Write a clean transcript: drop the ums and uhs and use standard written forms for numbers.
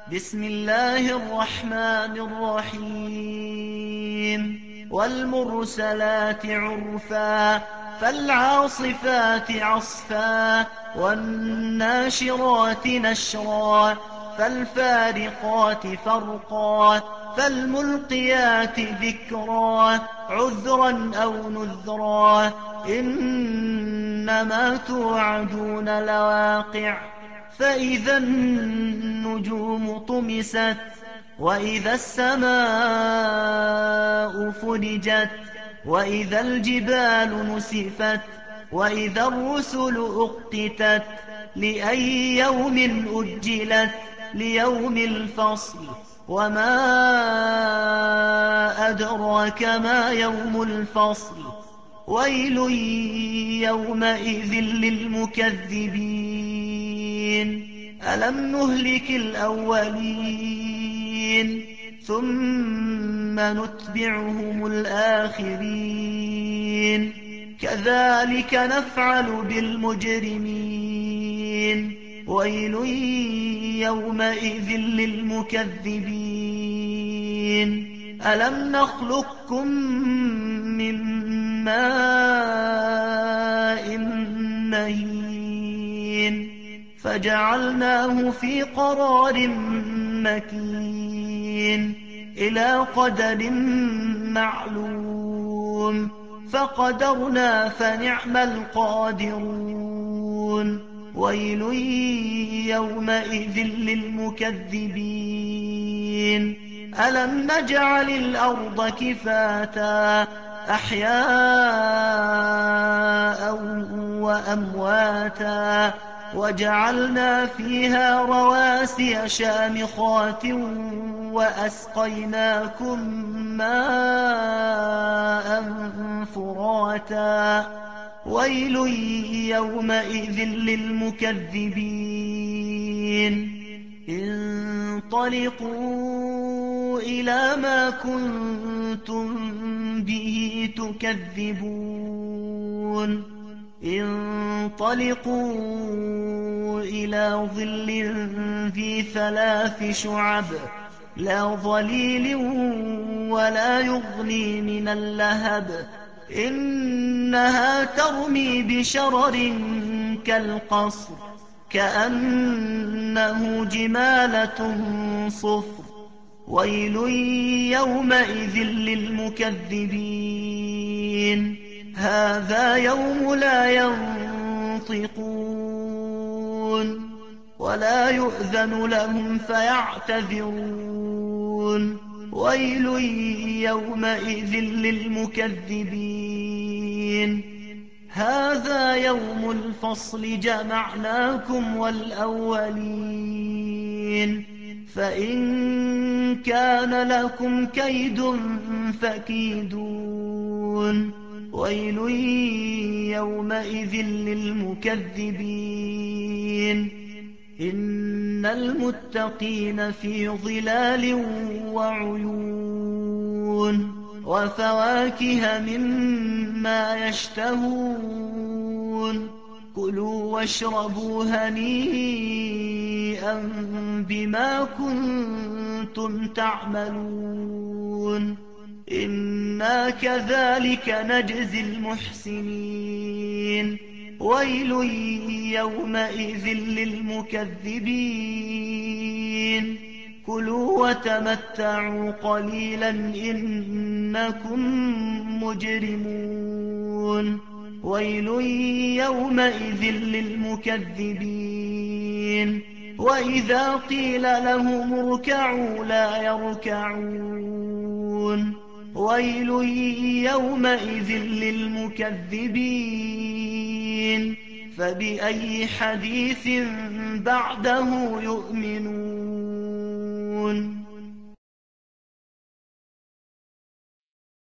بسم الله الرحمن الرحيم والمرسلات عرفا فالعاصفات عصفا والناشرات نشرا فالفارقات فرقا فالملقيات ذكرا عذرا أو نذرا إنما توعدون لواقع فإذا النجوم طمست وإذا السماء فرجت وإذا الجبال نسفت وإذا الرسل أقتت لأي يوم أجلت ليوم الفصل وما أدراك ما يوم الفصل ويل يومئذ للمكذبين ألم نهلك الأولين ثم نتبعهم الآخرين كذلك نفعل بالمجرمين ويل يومئذ للمكذبين ألم نخلقكم من ماء مهين فجعلناه في قرار مكين إلى قدر معلوم فقدرنا فنعم القادرون ويل يومئذ للمكذبين ألم نجعل الأرض كفاتا أحياء وأمواتا وجعلنا فيها رواسي شامخات وأسقيناكم ماء فراتا ويل يومئذ للمكذبين انطلقوا إلى ما كنتم به تكذبون انطلقوا إلى ظل ذي 3 شعب لا ظليل ولا يغني من اللهب إنها ترمي بشرر كالقصر كأنه جمالة صفر ويل يومئذ للمكذبين هذا يوم لا ينطقون ولا يؤذن لهم فيعتذرون ويل يومئذ للمكذبين هذا يوم الفصل جمعناكم والأولين فإن كان لكم كيد فكيدون ويل يومئذ للمكذبين إن المتقين في ظلال وعيون وفواكه مما يشتهون كلوا واشربوا هنيئا بما كنتم تعملون إنا كذلك نجزي المحسنين ويل يومئذ للمكذبين كلوا وتمتعوا قليلا إنكم مجرمون ويل يومئذ للمكذبين وإذا قيل لهم اركعوا لا يركعون ويل يومئذ للمكذبين فبأي حديث بعده يؤمنون